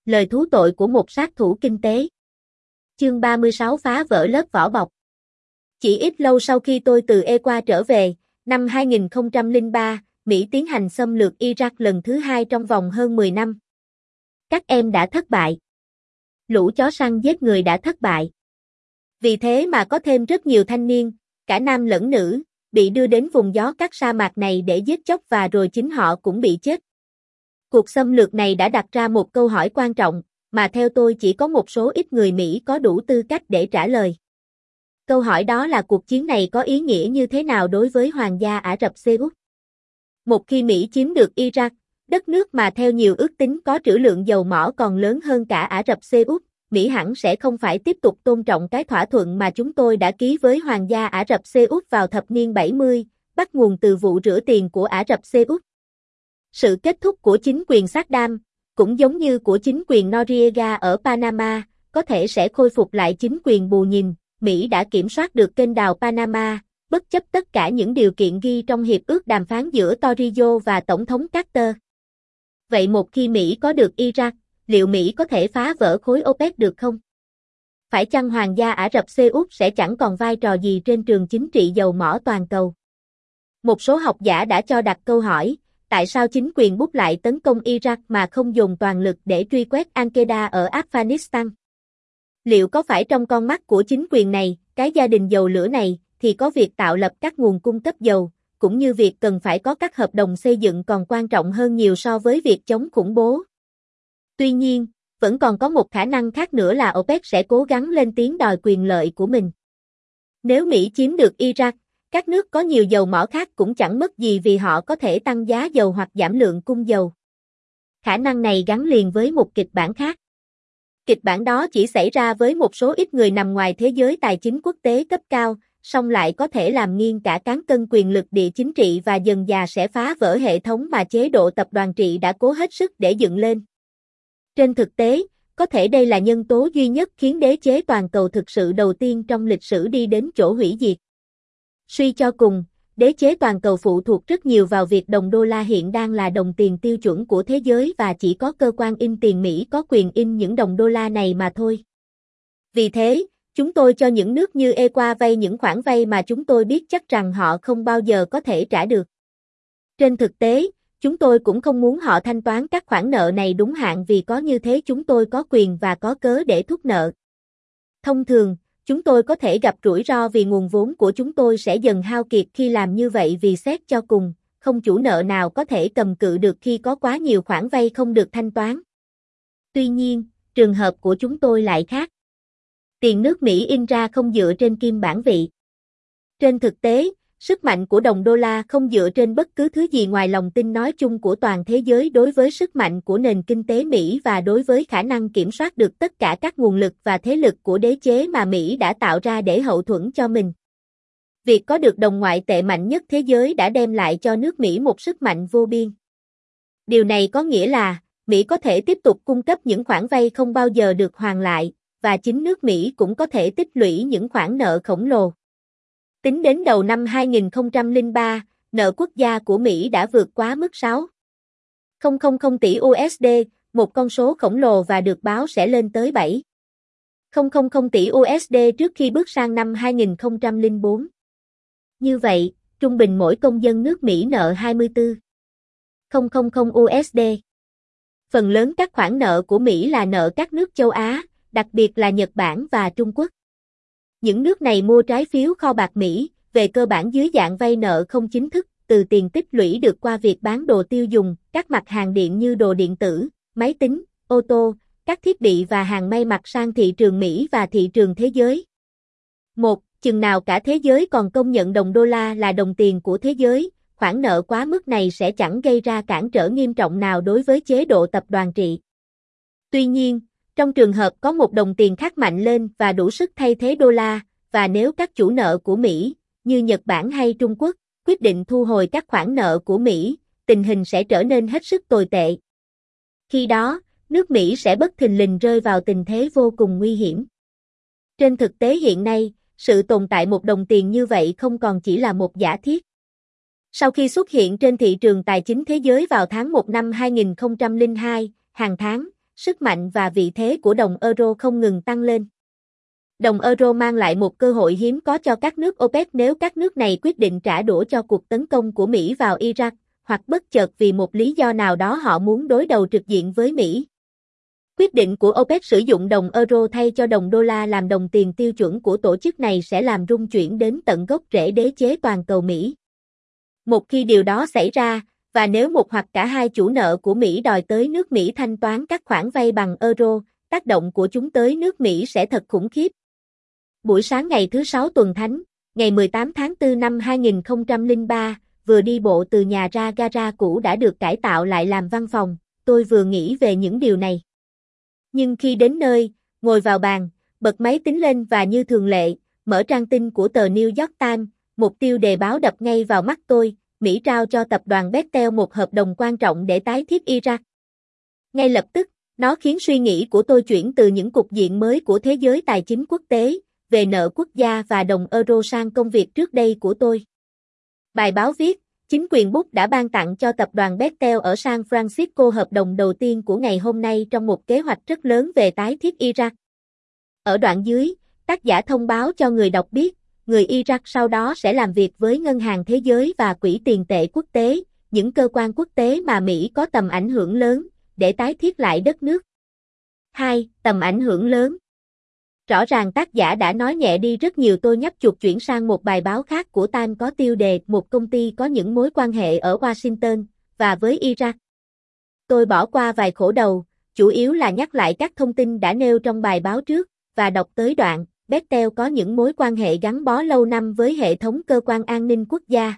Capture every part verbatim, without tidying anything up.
Lời thú tội của một sát thủ kinh tế. Chương ba mươi sáu phá vỡ lớp vỏ bọc. Chỉ ít lâu sau khi tôi từ Equa trở về, năm hai nghìn không trăm lẻ ba, Mỹ tiến hành xâm lược Iraq lần thứ hai trong vòng hơn mười năm. Các em đã thất bại. Lũ chó săn giết người đã thất bại. Vì thế mà có thêm rất nhiều thanh niên, cả nam lẫn nữ, bị đưa đến vùng gió cát sa mạc này để giết chóc và rồi chính họ cũng bị chết. Cuộc xâm lược này đã đặt ra một câu hỏi quan trọng, mà theo tôi chỉ có một số ít người Mỹ có đủ tư cách để trả lời. Câu hỏi đó là cuộc chiến này có ý nghĩa như thế nào đối với Hoàng gia Ả Rập Xê Út? Một khi Mỹ chiếm được Iraq, đất nước mà theo nhiều ước tính có trữ lượng dầu mỏ còn lớn hơn cả Ả Rập Xê Út, Mỹ hẳn sẽ không phải tiếp tục tôn trọng cái thỏa thuận mà chúng tôi đã ký với Hoàng gia Ả Rập Xê Út vào thập niên bảy mươi, bắt nguồn từ vụ rửa tiền của Ả Rập Xê Út. Sự kết thúc của chính quyền Saddam, cũng giống như của chính quyền Noriega ở Panama, có thể sẽ khôi phục lại chính quyền bù nhìn. Mỹ đã kiểm soát được kênh đào Panama, bất chấp tất cả những điều kiện ghi trong hiệp ước đàm phán giữa Torrijos và Tổng thống Carter. Vậy một khi Mỹ có được Iraq, liệu Mỹ có thể phá vỡ khối OPEC được không? Phải chăng Hoàng gia Ả Rập Xê Út sẽ chẳng còn vai trò gì trên trường chính trị dầu mỏ toàn cầu? Một số học giả đã cho đặt câu hỏi, tại sao chính quyền Bush lại tấn công Iraq mà không dùng toàn lực để truy quét Al-Qaeda ở Afghanistan? Liệu có phải trong con mắt của chính quyền này, cái gia đình dầu lửa này, thì có việc tạo lập các nguồn cung cấp dầu, cũng như việc cần phải có các hợp đồng xây dựng còn quan trọng hơn nhiều so với việc chống khủng bố? Tuy nhiên, vẫn còn có một khả năng khác nữa là OPEC sẽ cố gắng lên tiếng đòi quyền lợi của mình. Nếu Mỹ chiếm được Iraq, các nước có nhiều dầu mỏ khác cũng chẳng mất gì vì họ có thể tăng giá dầu hoặc giảm lượng cung dầu. Khả năng này gắn liền với một kịch bản khác. Kịch bản đó chỉ xảy ra với một số ít người nằm ngoài thế giới tài chính quốc tế cấp cao, song lại có thể làm nghiêng cả cán cân quyền lực địa chính trị và dần dà sẽ phá vỡ hệ thống mà chế độ tập đoàn trị đã cố hết sức để dựng lên. Trên thực tế, có thể đây là nhân tố duy nhất khiến đế chế toàn cầu thực sự đầu tiên trong lịch sử đi đến chỗ hủy diệt. Suy cho cùng, đế chế toàn cầu phụ thuộc rất nhiều vào việc đồng đô la hiện đang là đồng tiền tiêu chuẩn của thế giới và chỉ có cơ quan in tiền Mỹ có quyền in những đồng đô la này mà thôi. Vì thế, chúng tôi cho những nước như Equa vay những khoản vay mà chúng tôi biết chắc rằng họ không bao giờ có thể trả được. Trên thực tế, chúng tôi cũng không muốn họ thanh toán các khoản nợ này đúng hạn vì có như thế chúng tôi có quyền và có cớ để thúc nợ. Thông thường, chúng tôi có thể gặp rủi ro vì nguồn vốn của chúng tôi sẽ dần hao kiệt khi làm như vậy vì xét cho cùng, không chủ nợ nào có thể cầm cự được khi có quá nhiều khoản vay không được thanh toán. Tuy nhiên, trường hợp của chúng tôi lại khác. Tiền nước Mỹ in ra không dựa trên kim bản vị. Trên thực tế, sức mạnh của đồng đô la không dựa trên bất cứ thứ gì ngoài lòng tin nói chung của toàn thế giới đối với sức mạnh của nền kinh tế Mỹ và đối với khả năng kiểm soát được tất cả các nguồn lực và thế lực của đế chế mà Mỹ đã tạo ra để hậu thuẫn cho mình. Việc có được đồng ngoại tệ mạnh nhất thế giới đã đem lại cho nước Mỹ một sức mạnh vô biên. Điều này có nghĩa là, Mỹ có thể tiếp tục cung cấp những khoản vay không bao giờ được hoàn lại, và chính nước Mỹ cũng có thể tích lũy những khoản nợ khổng lồ. Tính đến đầu năm hai nghìn không trăm lẻ ba, nợ quốc gia của Mỹ đã vượt quá mức sáu phẩy không không tỷ u ét đê, một con số khổng lồ và được báo sẽ lên tới bảy phẩy không không không tỷ u ét đê trước khi bước sang năm hai nghìn không trăm lẻ bốn. Như vậy, trung bình mỗi công dân nước Mỹ nợ hai mươi tư phẩy không không không u ét đê. Phần lớn các khoản nợ của Mỹ là nợ các nước châu Á, đặc biệt là Nhật Bản và Trung Quốc. Những nước này mua trái phiếu kho bạc Mỹ, về cơ bản dưới dạng vay nợ không chính thức, từ tiền tích lũy được qua việc bán đồ tiêu dùng, các mặt hàng điện như đồ điện tử, máy tính, ô tô, các thiết bị và hàng may mặc sang thị trường Mỹ và thị trường thế giới. một. Chừng nào cả thế giới còn công nhận đồng đô la là đồng tiền của thế giới, khoản nợ quá mức này sẽ chẳng gây ra cản trở nghiêm trọng nào đối với chế độ tập đoàn trị. Tuy nhiên, trong trường hợp có một đồng tiền khác mạnh lên và đủ sức thay thế đô la, và nếu các chủ nợ của Mỹ, như Nhật Bản hay Trung Quốc, quyết định thu hồi các khoản nợ của Mỹ, tình hình sẽ trở nên hết sức tồi tệ. Khi đó, nước Mỹ sẽ bất thình lình rơi vào tình thế vô cùng nguy hiểm. Trên thực tế hiện nay, sự tồn tại một đồng tiền như vậy không còn chỉ là một giả thiết. Sau khi xuất hiện trên thị trường tài chính thế giới vào tháng một năm hai nghìn không trăm lẻ hai, hàng tháng, sức mạnh và vị thế của đồng euro không ngừng tăng lên. Đồng euro mang lại một cơ hội hiếm có cho các nước OPEC nếu các nước này quyết định trả đũa cho cuộc tấn công của Mỹ vào Iraq, hoặc bất chợt vì một lý do nào đó họ muốn đối đầu trực diện với Mỹ. Quyết định của OPEC sử dụng đồng euro thay cho đồng đô la làm đồng tiền tiêu chuẩn của tổ chức này sẽ làm rung chuyển đến tận gốc rễ đế chế toàn cầu Mỹ. Một khi điều đó xảy ra, và nếu một hoặc cả hai chủ nợ của Mỹ đòi tới nước Mỹ thanh toán các khoản vay bằng euro, tác động của chúng tới nước Mỹ sẽ thật khủng khiếp. Buổi sáng ngày thứ Sáu tuần Thánh, ngày mười tám tháng tư năm hai nghìn không trăm lẻ ba, vừa đi bộ từ nhà ra gara cũ đã được cải tạo lại làm văn phòng, tôi vừa nghĩ về những điều này. Nhưng khi đến nơi, ngồi vào bàn, bật máy tính lên và như thường lệ, mở trang tin của tờ New York Times, một tiêu đề báo đập ngay vào mắt tôi, Mỹ trao cho tập đoàn Bechtel một hợp đồng quan trọng để tái thiết Iraq. Ngay lập tức, nó khiến suy nghĩ của tôi chuyển từ những cục diện mới của thế giới tài chính quốc tế, về nợ quốc gia và đồng euro sang công việc trước đây của tôi. Bài báo viết, chính quyền Bush đã ban tặng cho tập đoàn Bechtel ở San Francisco hợp đồng đầu tiên của ngày hôm nay trong một kế hoạch rất lớn về tái thiết Iraq. Ở đoạn dưới, tác giả thông báo cho người đọc biết, người Iraq sau đó sẽ làm việc với Ngân hàng Thế giới và Quỹ tiền tệ quốc tế, những cơ quan quốc tế mà Mỹ có tầm ảnh hưởng lớn, để tái thiết lại đất nước. hai. Tầm ảnh hưởng lớn. Rõ ràng tác giả đã nói nhẹ đi rất nhiều. Tôi nhấp chuột chuyển sang một bài báo khác của Time có tiêu đề một công ty có những mối quan hệ ở Washington, và với Iraq. Tôi bỏ qua vài khổ đầu, chủ yếu là nhắc lại các thông tin đã nêu trong bài báo trước, và đọc tới đoạn, Bechtel có những mối quan hệ gắn bó lâu năm với hệ thống cơ quan an ninh quốc gia.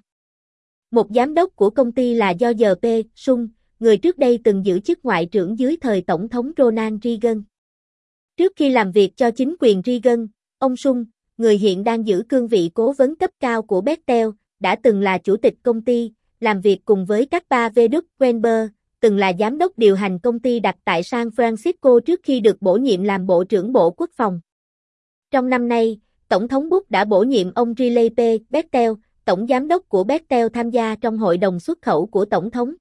Một giám đốc của công ty là George P. Shultz, người trước đây từng giữ chức ngoại trưởng dưới thời Tổng thống Ronald Reagan. Trước khi làm việc cho chính quyền Reagan, ông Shultz, người hiện đang giữ cương vị cố vấn cấp cao của Bechtel, đã từng là chủ tịch công ty, làm việc cùng với các ba vê đê Weinberg, từng là giám đốc điều hành công ty đặt tại San Francisco trước khi được bổ nhiệm làm Bộ trưởng Bộ Quốc phòng. Trong năm nay, Tổng thống Bush đã bổ nhiệm ông Riley P. Bechtel, tổng giám đốc của Bechtel tham gia trong hội đồng xuất khẩu của Tổng thống.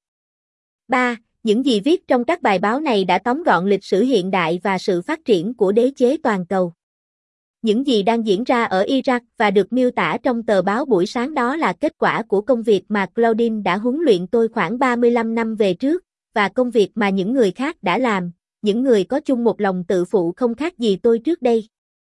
ba. Những gì viết trong các bài báo này đã tóm gọn lịch sử hiện đại và sự phát triển của đế chế toàn cầu. Những gì đang diễn ra ở Iraq và được miêu tả trong tờ báo buổi sáng đó là kết quả của công việc mà Claudine đã huấn luyện tôi khoảng ba mươi lăm năm về trước, và công việc mà những người khác đã làm, những người có chung một lòng tự phụ không khác gì tôi trước đây.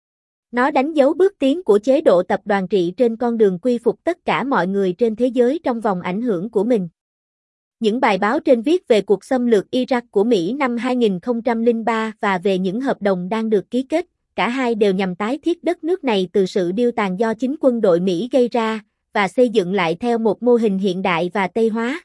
Nó đánh dấu bước tiến của chế độ tập đoàn trị trên con đường quy phục tất cả mọi người trên thế giới trong vòng ảnh hưởng của mình. Những bài báo trên viết về cuộc xâm lược Iraq của Mỹ năm hai nghìn không trăm lẻ ba và về những hợp đồng đang được ký kết, cả hai đều nhằm tái thiết đất nước này từ sự điêu tàn do chính quân đội Mỹ gây ra, và xây dựng lại theo một mô hình hiện đại và Tây hóa.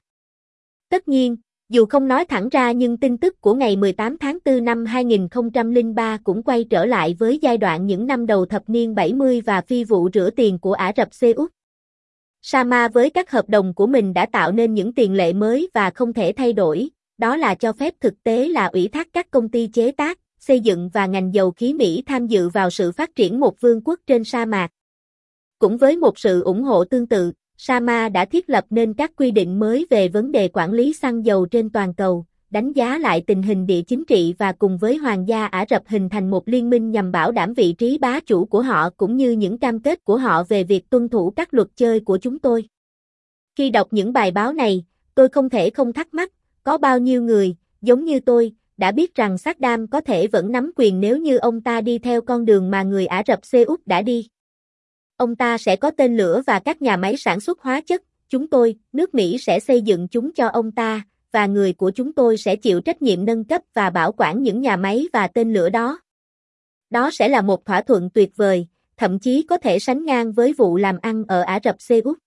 Tất nhiên, dù không nói thẳng ra nhưng tin tức của ngày mười tám tháng tư năm hai nghìn không trăm lẻ ba cũng quay trở lại với giai đoạn những năm đầu thập niên bảy mươi và phi vụ rửa tiền của Ả Rập Xê Út. Sama với các hợp đồng của mình đã tạo nên những tiền lệ mới và không thể thay đổi, đó là cho phép thực tế là ủy thác các công ty chế tác, xây dựng và ngành dầu khí Mỹ tham dự vào sự phát triển một vương quốc trên sa mạc. Cũng với một sự ủng hộ tương tự, Sama đã thiết lập nên các quy định mới về vấn đề quản lý xăng dầu trên toàn cầu, đánh giá lại tình hình địa chính trị và cùng với Hoàng gia Ả Rập hình thành một liên minh nhằm bảo đảm vị trí bá chủ của họ cũng như những cam kết của họ về việc tuân thủ các luật chơi của chúng tôi. Khi đọc những bài báo này, tôi không thể không thắc mắc, có bao nhiêu người, giống như tôi, đã biết rằng Saddam có thể vẫn nắm quyền nếu như ông ta đi theo con đường mà người Ả Rập Xê Út đã đi. Ông ta sẽ có tên lửa và các nhà máy sản xuất hóa chất, chúng tôi, nước Mỹ sẽ xây dựng chúng cho ông ta, và người của chúng tôi sẽ chịu trách nhiệm nâng cấp và bảo quản những nhà máy và tên lửa đó. Đó sẽ là một thỏa thuận tuyệt vời, thậm chí có thể sánh ngang với vụ làm ăn ở Ả Rập Xê Út.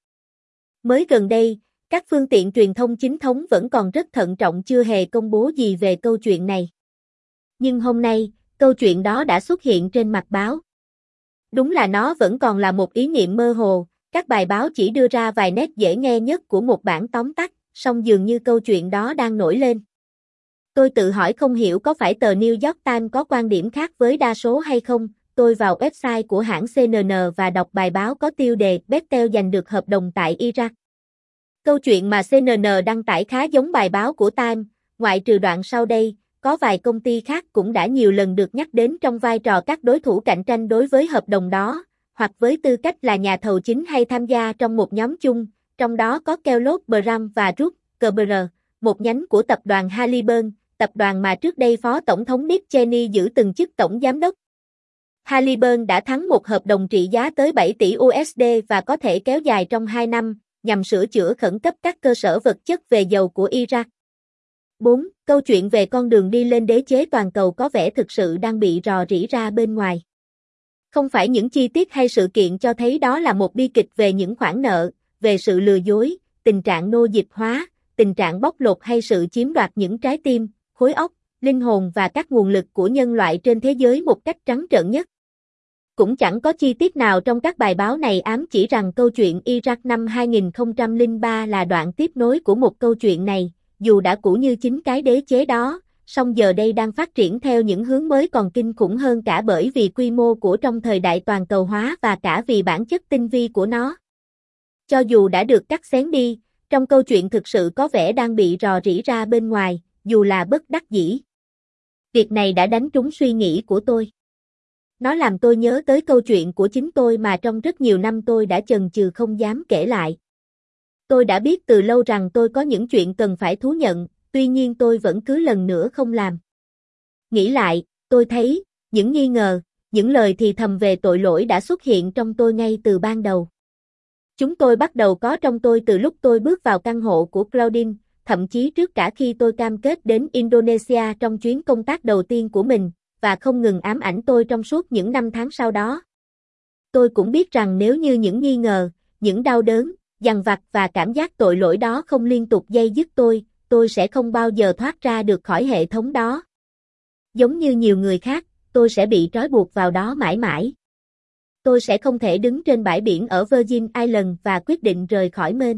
Mới gần đây, các phương tiện truyền thông chính thống vẫn còn rất thận trọng chưa hề công bố gì về câu chuyện này. Nhưng hôm nay, câu chuyện đó đã xuất hiện trên mặt báo. Đúng là nó vẫn còn là một ý niệm mơ hồ, các bài báo chỉ đưa ra vài nét dễ nghe nhất của một bản tóm tắt, song dường như câu chuyện đó đang nổi lên. Tôi tự hỏi không hiểu có phải tờ New York Times có quan điểm khác với đa số hay không. Tôi vào website của hãng xê en en và đọc bài báo có tiêu đề Bechtel giành được hợp đồng tại Iraq. Câu chuyện mà xê en en đăng tải khá giống bài báo của Time, ngoại trừ đoạn sau đây, có vài công ty khác cũng đã nhiều lần được nhắc đến trong vai trò các đối thủ cạnh tranh đối với hợp đồng đó, hoặc với tư cách là nhà thầu chính hay tham gia trong một nhóm chung, trong đó có Kellogg Brown và Rutherford, một nhánh của tập đoàn Halliburton, tập đoàn mà trước đây Phó Tổng thống Dick Cheney giữ từng chức tổng giám đốc. Halliburton đã thắng một hợp đồng trị giá tới bảy tỷ đô la và có thể kéo dài trong hai năm, nhằm sửa chữa khẩn cấp các cơ sở vật chất về dầu của Iraq. bốn. Câu chuyện về con đường đi lên đế chế toàn cầu có vẻ thực sự đang bị rò rỉ ra bên ngoài. Không phải những chi tiết hay sự kiện cho thấy đó là một bi kịch về những khoản nợ, về sự lừa dối, tình trạng nô dịch hóa, tình trạng bóc lột hay sự chiếm đoạt những trái tim, khối óc, linh hồn và các nguồn lực của nhân loại trên thế giới một cách trắng trợn nhất. Cũng chẳng có chi tiết nào trong các bài báo này ám chỉ rằng câu chuyện Iraq năm hai nghìn không trăm lẻ ba là đoạn tiếp nối của một câu chuyện này, dù đã cũ như chính cái đế chế đó, song giờ đây đang phát triển theo những hướng mới còn kinh khủng hơn cả bởi vì quy mô của trong thời đại toàn cầu hóa và cả vì bản chất tinh vi của nó. Cho dù đã được cắt xén đi, trong câu chuyện thực sự có vẻ đang bị rò rỉ ra bên ngoài, dù là bất đắc dĩ. Việc này đã đánh trúng suy nghĩ của tôi. Nó làm tôi nhớ tới câu chuyện của chính tôi mà trong rất nhiều năm tôi đã chần chừ không dám kể lại. Tôi đã biết từ lâu rằng tôi có những chuyện cần phải thú nhận, tuy nhiên tôi vẫn cứ lần nữa không làm. Nghĩ lại, tôi thấy, những nghi ngờ, những lời thì thầm về tội lỗi đã xuất hiện trong tôi ngay từ ban đầu. Chúng tôi bắt đầu có trong tôi từ lúc tôi bước vào căn hộ của Claudine, thậm chí trước cả khi tôi cam kết đến Indonesia trong chuyến công tác đầu tiên của mình, và không ngừng ám ảnh tôi trong suốt những năm tháng sau đó. Tôi cũng biết rằng nếu như những nghi ngờ, những đau đớn, dằn vặt và cảm giác tội lỗi đó không liên tục day dứt tôi, tôi sẽ không bao giờ thoát ra được khỏi hệ thống đó. Giống như nhiều người khác, tôi sẽ bị trói buộc vào đó mãi mãi. Tôi sẽ không thể đứng trên bãi biển ở Virgin Islands và quyết định rời khỏi Maine.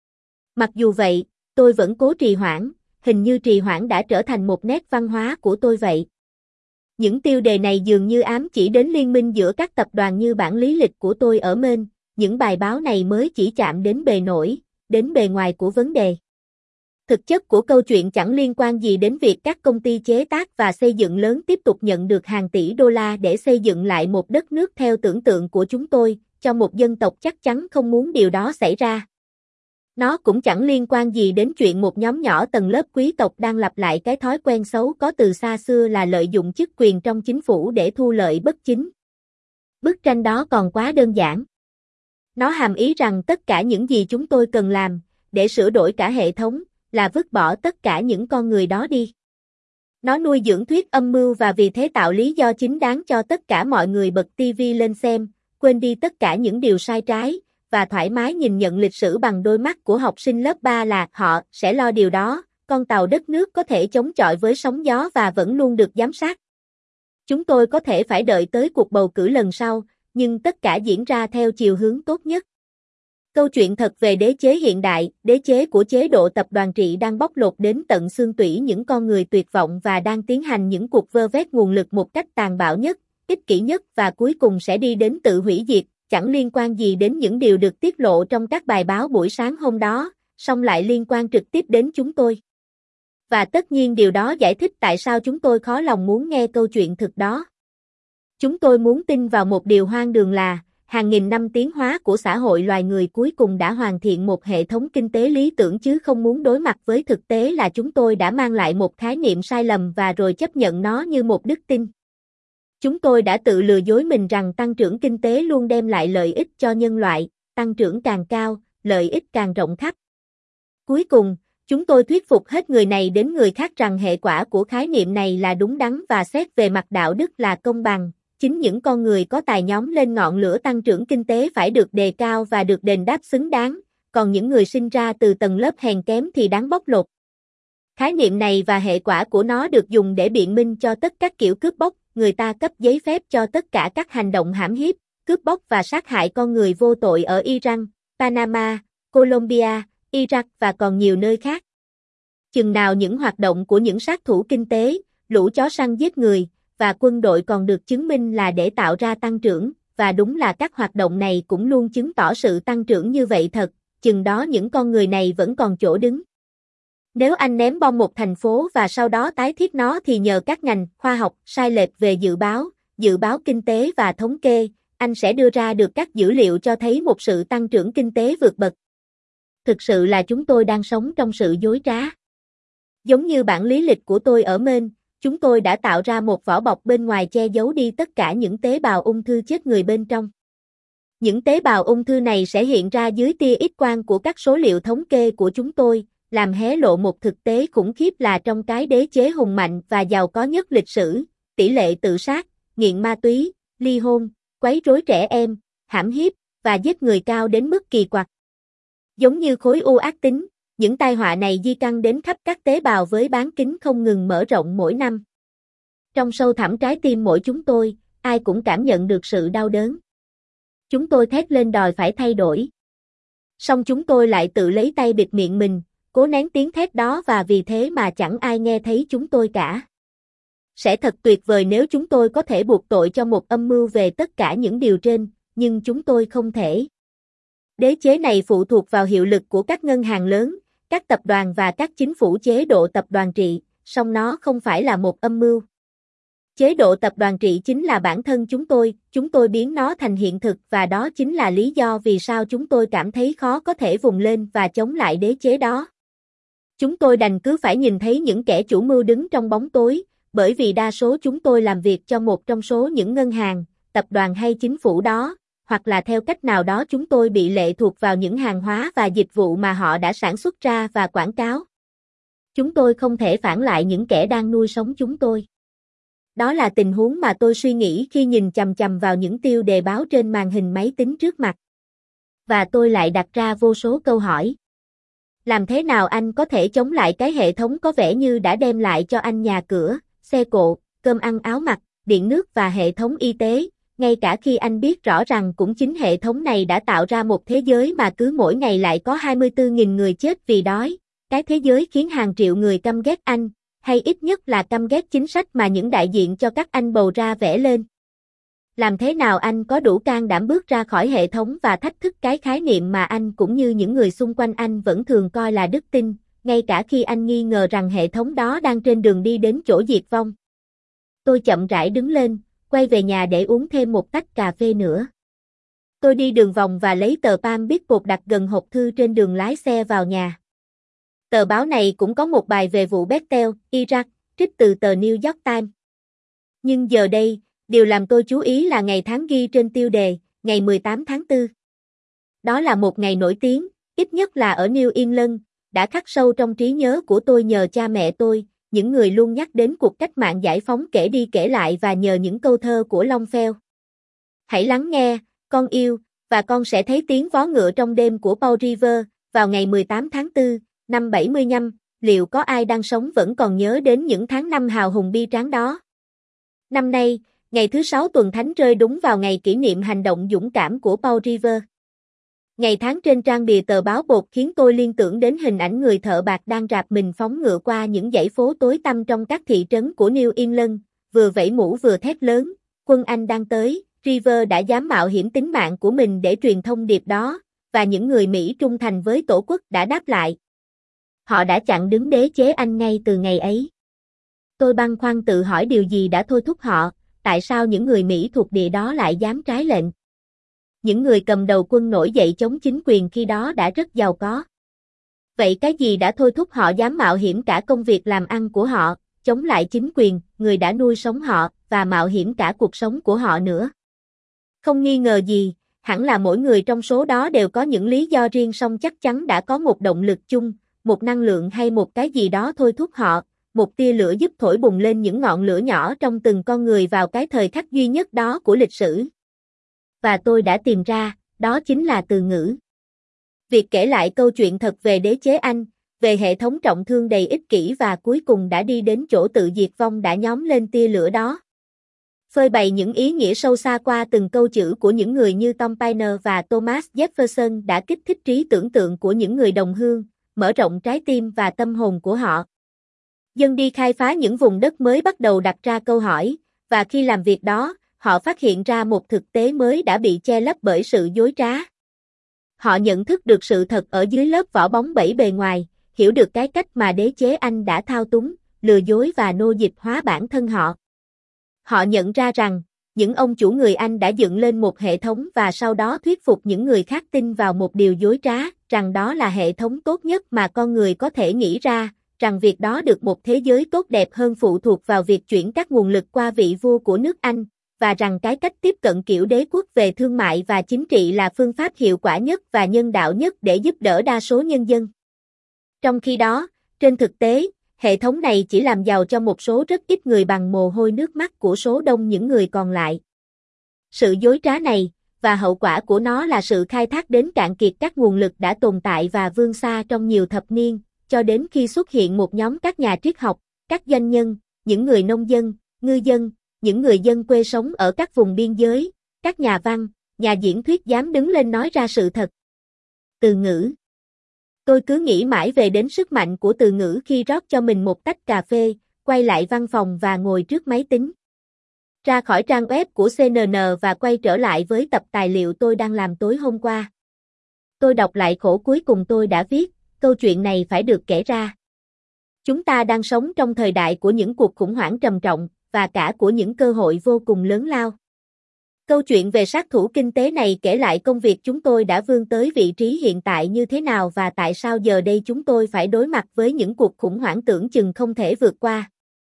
Mặc dù vậy, tôi vẫn cố trì hoãn, hình như trì hoãn đã trở thành một nét văn hóa của tôi vậy. Những tiêu đề này dường như ám chỉ đến liên minh giữa các tập đoàn như bản lý lịch của tôi ở Maine, những bài báo này mới chỉ chạm đến bề nổi, đến bề ngoài của vấn đề. Thực chất của câu chuyện chẳng liên quan gì đến việc các công ty chế tác và xây dựng lớn tiếp tục nhận được hàng tỷ đô la để xây dựng lại một đất nước theo tưởng tượng của chúng tôi, cho một dân tộc chắc chắn không muốn điều đó xảy ra. Nó cũng chẳng liên quan gì đến chuyện một nhóm nhỏ tầng lớp quý tộc đang lặp lại cái thói quen xấu có từ xa xưa là lợi dụng chức quyền trong chính phủ để thu lợi bất chính. Bức tranh đó còn quá đơn giản. Nó hàm ý rằng tất cả những gì chúng tôi cần làm, để sửa đổi cả hệ thống, là vứt bỏ tất cả những con người đó đi. Nó nuôi dưỡng thuyết âm mưu và vì thế tạo lý do chính đáng cho tất cả mọi người bật ti vi lên xem, quên đi tất cả những điều sai trái, và thoải mái nhìn nhận lịch sử bằng đôi mắt của học sinh lớp ba là họ sẽ lo điều đó, con tàu đất nước có thể chống chọi với sóng gió và vẫn luôn được giám sát. Chúng tôi có thể phải đợi tới cuộc bầu cử lần sau, nhưng tất cả diễn ra theo chiều hướng tốt nhất. Câu chuyện thật về đế chế hiện đại, đế chế của chế độ tập đoàn trị đang bóc lột đến tận xương tủy những con người tuyệt vọng và đang tiến hành những cuộc vơ vét nguồn lực một cách tàn bạo nhất, ích kỷ nhất và cuối cùng sẽ đi đến tự hủy diệt, chẳng liên quan gì đến những điều được tiết lộ trong các bài báo buổi sáng hôm đó, song lại liên quan trực tiếp đến chúng tôi. Và tất nhiên điều đó giải thích tại sao chúng tôi khó lòng muốn nghe câu chuyện thực đó. Chúng tôi muốn tin vào một điều hoang đường là, hàng nghìn năm tiến hóa của xã hội loài người cuối cùng đã hoàn thiện một hệ thống kinh tế lý tưởng chứ không muốn đối mặt với thực tế là chúng tôi đã mang lại một khái niệm sai lầm và rồi chấp nhận nó như một đức tin. Chúng tôi đã tự lừa dối mình rằng tăng trưởng kinh tế luôn đem lại lợi ích cho nhân loại, tăng trưởng càng cao, lợi ích càng rộng khắp. Cuối cùng, chúng tôi thuyết phục hết người này đến người khác rằng hệ quả của khái niệm này là đúng đắn và xét về mặt đạo đức là công bằng. Chính những con người có tài nhóm lên ngọn lửa tăng trưởng kinh tế phải được đề cao và được đền đáp xứng đáng, còn những người sinh ra từ tầng lớp hèn kém thì đáng bóc lột. Khái niệm này và hệ quả của nó được dùng để biện minh cho tất các kiểu cướp bóc, người ta cấp giấy phép cho tất cả các hành động hãm hiếp, cướp bóc và sát hại con người vô tội ở Iran, Panama, Colombia, Iraq và còn nhiều nơi khác. Chừng nào những hoạt động của những sát thủ kinh tế, lũ chó săn giết người, và quân đội còn được chứng minh là để tạo ra tăng trưởng, và đúng là các hoạt động này cũng luôn chứng tỏ sự tăng trưởng như vậy thật, chừng đó những con người này vẫn còn chỗ đứng. Nếu anh ném bom một thành phố và sau đó tái thiết nó thì nhờ các ngành khoa học sai lệch về dự báo, dự báo kinh tế và thống kê, anh sẽ đưa ra được các dữ liệu cho thấy một sự tăng trưởng kinh tế vượt bậc. Thực sự là chúng tôi đang sống trong sự dối trá. Giống như bản lý lịch của tôi ở Maine, chúng tôi đã tạo ra một vỏ bọc bên ngoài che giấu đi tất cả những tế bào ung thư chết người bên trong. Những tế bào ung thư này sẽ hiện ra dưới tia X-quang của các số liệu thống kê của chúng tôi, làm hé lộ một thực tế khủng khiếp là trong cái đế chế hùng mạnh và giàu có nhất lịch sử, tỷ lệ tự sát, nghiện ma túy, ly hôn, quấy rối trẻ em, hãm hiếp và giết người cao đến mức kỳ quặc. Giống như khối u ác tính, những tai họa này di căn đến khắp các tế bào với bán kính không ngừng mở rộng mỗi năm. Trong sâu thẳm trái tim mỗi chúng tôi, ai cũng cảm nhận được sự đau đớn. Chúng tôi thét lên đòi phải thay đổi. Song chúng tôi lại tự lấy tay bịt miệng mình, cố nén tiếng thét đó và vì thế mà chẳng ai nghe thấy chúng tôi cả. Sẽ thật tuyệt vời nếu chúng tôi có thể buộc tội cho một âm mưu về tất cả những điều trên, nhưng chúng tôi không thể. Đế chế này phụ thuộc vào hiệu lực của các ngân hàng lớn, các tập đoàn và các chính phủ chế độ tập đoàn trị, song nó không phải là một âm mưu. Chế độ tập đoàn trị chính là bản thân chúng tôi, chúng tôi biến nó thành hiện thực và đó chính là lý do vì sao chúng tôi cảm thấy khó có thể vùng lên và chống lại đế chế đó. Chúng tôi đành cứ phải nhìn thấy những kẻ chủ mưu đứng trong bóng tối, bởi vì đa số chúng tôi làm việc cho một trong số những ngân hàng, tập đoàn hay chính phủ đó, hoặc là theo cách nào đó chúng tôi bị lệ thuộc vào những hàng hóa và dịch vụ mà họ đã sản xuất ra và quảng cáo. Chúng tôi không thể phản lại những kẻ đang nuôi sống chúng tôi. Đó là tình huống mà tôi suy nghĩ khi nhìn chằm chằm vào những tiêu đề báo trên màn hình máy tính trước mặt. Và tôi lại đặt ra vô số câu hỏi. Làm thế nào anh có thể chống lại cái hệ thống có vẻ như đã đem lại cho anh nhà cửa, xe cộ, cơm ăn áo mặc, điện nước và hệ thống y tế, ngay cả khi anh biết rõ rằng cũng chính hệ thống này đã tạo ra một thế giới mà cứ mỗi ngày lại có hai mươi tư nghìn người chết vì đói, cái thế giới khiến hàng triệu người căm ghét anh, hay ít nhất là căm ghét chính sách mà những đại diện cho các anh bầu ra vẽ lên. Làm thế nào anh có đủ can đảm bước ra khỏi hệ thống và thách thức cái khái niệm mà anh cũng như những người xung quanh anh vẫn thường coi là đức tin, ngay cả khi anh nghi ngờ rằng hệ thống đó đang trên đường đi đến chỗ diệt vong. Tôi chậm rãi đứng lên, quay về nhà để uống thêm một tách cà phê nữa. Tôi đi đường vòng và lấy tờ Palm Beach đặt gần hộp thư trên đường lái xe vào nhà. Tờ báo này cũng có một bài về vụ Bethel, Iraq, trích từ tờ New York Times. Nhưng giờ đây, điều làm tôi chú ý là ngày tháng ghi trên tiêu đề, ngày mười tám tháng tư. Đó là một ngày nổi tiếng, ít nhất là ở New England, đã khắc sâu trong trí nhớ của tôi nhờ cha mẹ tôi, những người luôn nhắc đến cuộc cách mạng giải phóng kể đi kể lại và nhờ những câu thơ của Longfellow. Hãy lắng nghe, con yêu, và con sẽ thấy tiếng vó ngựa trong đêm của Paul Revere, vào ngày mười tám tháng tư, năm bảy mươi lăm, liệu có ai đang sống vẫn còn nhớ đến những tháng năm hào hùng bi tráng đó? Năm nay, ngày thứ sáu tuần thánh rơi đúng vào ngày kỷ niệm hành động dũng cảm của Paul Revere. Ngày tháng trên trang bìa tờ báo bột khiến tôi liên tưởng đến hình ảnh người thợ bạc đang rạp mình phóng ngựa qua những dãy phố tối tăm trong các thị trấn của New England, vừa vẫy mũ vừa thét lớn, quân Anh đang tới. Revere đã dám mạo hiểm tính mạng của mình để truyền thông điệp đó, và những người Mỹ trung thành với tổ quốc đã đáp lại. Họ đã chặn đứng đế chế Anh ngay từ ngày ấy. Tôi băn khoăn tự hỏi điều gì đã thôi thúc họ, tại sao những người Mỹ thuộc địa đó lại dám trái lệnh. Những người cầm đầu quân nổi dậy chống chính quyền khi đó đã rất giàu có. Vậy cái gì đã thôi thúc họ dám mạo hiểm cả công việc làm ăn của họ, chống lại chính quyền, người đã nuôi sống họ, và mạo hiểm cả cuộc sống của họ nữa? Không nghi ngờ gì, hẳn là mỗi người trong số đó đều có những lý do riêng, song chắc chắn đã có một động lực chung, một năng lượng hay một cái gì đó thôi thúc họ, một tia lửa giúp thổi bùng lên những ngọn lửa nhỏ trong từng con người vào cái thời khắc duy nhất đó của lịch sử. Và tôi đã tìm ra, đó chính là từ ngữ. Việc kể lại câu chuyện thật về đế chế Anh, về hệ thống trọng thương đầy ích kỷ và cuối cùng đã đi đến chỗ tự diệt vong đã nhóm lên tia lửa đó. Phơi bày những ý nghĩa sâu xa qua từng câu chữ của những người như Tom Paine và Thomas Jefferson đã kích thích trí tưởng tượng của những người đồng hương, mở rộng trái tim và tâm hồn của họ. Dân đi khai phá những vùng đất mới bắt đầu đặt ra câu hỏi, và khi làm việc đó, họ phát hiện ra một thực tế mới đã bị che lấp bởi sự dối trá. Họ nhận thức được sự thật ở dưới lớp vỏ bóng bẩy bề ngoài, hiểu được cái cách mà đế chế Anh đã thao túng, lừa dối và nô dịch hóa bản thân họ. Họ nhận ra rằng, những ông chủ người Anh đã dựng lên một hệ thống và sau đó thuyết phục những người khác tin vào một điều dối trá, rằng đó là hệ thống tốt nhất mà con người có thể nghĩ ra, rằng việc đó được một thế giới tốt đẹp hơn phụ thuộc vào việc chuyển các nguồn lực qua vị vua của nước Anh, và rằng cái cách tiếp cận kiểu đế quốc về thương mại và chính trị là phương pháp hiệu quả nhất và nhân đạo nhất để giúp đỡ đa số nhân dân. Trong khi đó, trên thực tế, hệ thống này chỉ làm giàu cho một số rất ít người bằng mồ hôi nước mắt của số đông những người còn lại. Sự dối trá này, và hậu quả của nó là sự khai thác đến cạn kiệt các nguồn lực đã tồn tại và vươn xa trong nhiều thập niên, cho đến khi xuất hiện một nhóm các nhà triết học, các doanh nhân, những người nông dân, ngư dân, những người dân quê sống ở các vùng biên giới, các nhà văn, nhà diễn thuyết dám đứng lên nói ra sự thật. Từ ngữ. Tôi cứ nghĩ mãi về đến sức mạnh của từ ngữ khi rót cho mình một tách cà phê, quay lại văn phòng và ngồi trước máy tính. Ra khỏi trang web của xê en en và quay trở lại với tập tài liệu tôi đang làm tối hôm qua. Tôi đọc lại khổ cuối cùng tôi đã viết, câu chuyện này phải được kể ra. Chúng ta đang sống trong thời đại của những cuộc khủng hoảng trầm trọng, và cả của những cơ hội vô cùng lớn lao. Câu chuyện về sát thủ kinh tế này kể lại công việc chúng tôi đã vươn tới vị trí hiện tại như thế nào và tại sao giờ đây chúng tôi phải đối mặt với những cuộc khủng hoảng tưởng chừng không thể vượt qua.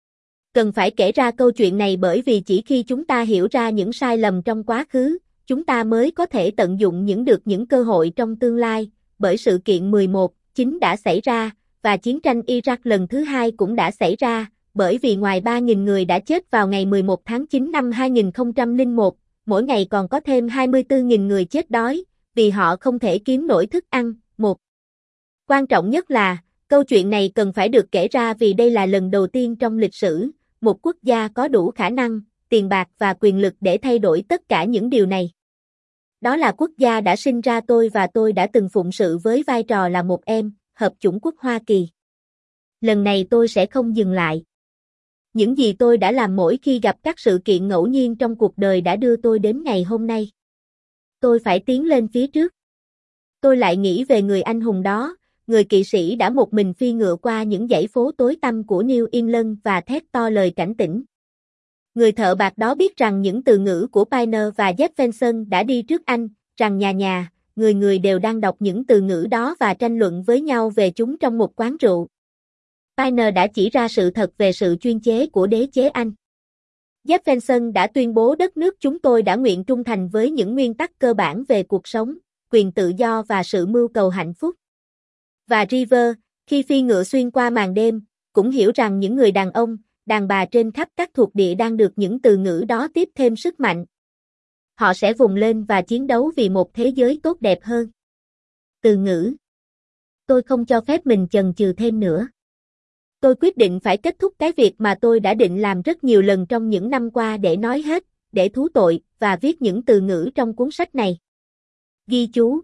Cần phải kể ra câu chuyện này bởi vì chỉ khi chúng ta hiểu ra những sai lầm trong quá khứ, chúng ta mới có thể tận dụng những được những cơ hội trong tương lai, bởi sự kiện mười một chín đã xảy ra, và chiến tranh Iraq lần thứ hai cũng đã xảy ra, bởi vì ngoài ba nghìn người đã chết vào ngày mười một tháng chín năm hai nghìn không trăm lẻ một, mỗi ngày còn có thêm hai mươi tư nghìn người chết đói, vì họ không thể kiếm nổi thức ăn. Một. Quan trọng nhất là, câu chuyện này cần phải được kể ra vì đây là lần đầu tiên trong lịch sử, một quốc gia có đủ khả năng, tiền bạc và quyền lực để thay đổi tất cả những điều này. Đó là quốc gia đã sinh ra tôi và tôi đã từng phụng sự với vai trò là một em, hợp chủng quốc Hoa Kỳ. Lần này tôi sẽ không dừng lại. Những gì tôi đã làm mỗi khi gặp các sự kiện ngẫu nhiên trong cuộc đời đã đưa tôi đến ngày hôm nay. Tôi phải tiến lên phía trước. Tôi lại nghĩ về người anh hùng đó, người kỵ sĩ đã một mình phi ngựa qua những dãy phố tối tăm của New England và thét to lời cảnh tỉnh. Người thợ bạc đó biết rằng những từ ngữ của Pioneer và Jefferson đã đi trước anh, rằng nhà nhà, người người đều đang đọc những từ ngữ đó và tranh luận với nhau về chúng trong một quán rượu. Pioneer đã chỉ ra sự thật về sự chuyên chế của đế chế Anh. Jefferson đã tuyên bố đất nước chúng tôi đã nguyện trung thành với những nguyên tắc cơ bản về cuộc sống, quyền tự do và sự mưu cầu hạnh phúc. Và River, khi phi ngựa xuyên qua màn đêm, cũng hiểu rằng những người đàn ông, đàn bà trên khắp các thuộc địa đang được những từ ngữ đó tiếp thêm sức mạnh. Họ sẽ vùng lên và chiến đấu vì một thế giới tốt đẹp hơn. Từ ngữ. Tôi không cho phép mình chần chừ thêm nữa. Tôi quyết định phải kết thúc cái việc mà tôi đã định làm rất nhiều lần trong những năm qua để nói hết, để thú tội, và viết những từ ngữ trong cuốn sách này. Ghi chú.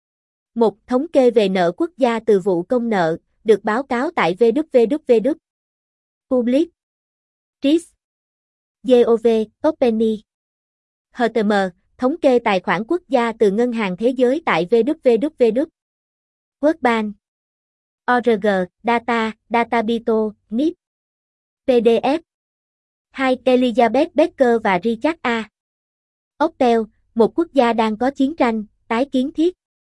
Một. Thống kê về nợ quốc gia từ vụ công nợ, được báo cáo tại vê kép vê kép vê. Public. Tris. gov. Openly. hát tê em. Thống kê tài khoản quốc gia từ Ngân hàng Thế giới tại vê kép vê kép vê. World Bank. o rờ giê, Data, Databito, en i pê. pê đê ép. hai. Elizabeth Becker và Richard A. Optel, một quốc gia đang có chiến tranh, tái kiến thiết.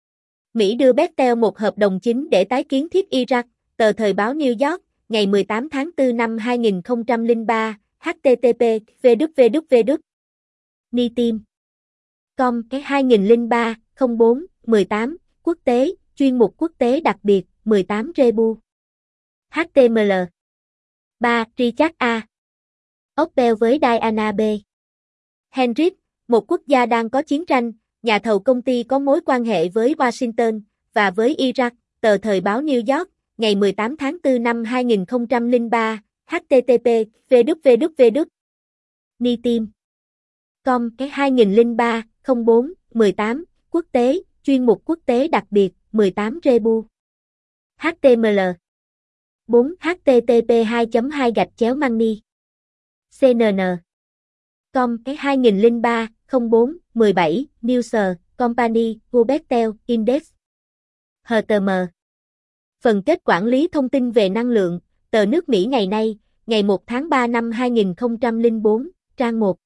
Mỹ đưa Bechtel một hợp đồng chính để tái kiến thiết Iraq, tờ thời báo New York, ngày mười tám tháng tư năm hai nghìn không trăm lẻ ba, hát tê tê pê, vê kép vê kép vê. Nitim. Com, hai nghìn lẻ ba, không bốn, mười tám, quốc tế, chuyên mục quốc tế đặc biệt, mười tám Rebu. hát tê em lờ. ba. Richard A. Opel với Diana B. Henrik, một quốc gia đang có chiến tranh, nhà thầu công ty có mối quan hệ với Washington, và với Iraq, tờ thời báo New York, ngày mười tám tháng tư năm hai nghìn không trăm lẻ ba, hát tê tê pê, vê kép vê kép vê. Nitim. Com, hai nghìn lẻ ba, không bốn, mười tám, quốc tế, chuyên mục quốc tế đặc biệt, mười tám Rebu. hát tê em lờ. bốn. hát tê tê pê hai chấm hai gạch chéo money. xê en en. Com, hai nghìn lẻ ba, không bốn, mười bảy, News, Company, Gobektel, Index. hát tê em. Phần kết quản lý thông tin về năng lượng, tờ nước Mỹ ngày nay, ngày một tháng ba năm hai nghìn không trăm lẻ bốn, trang một.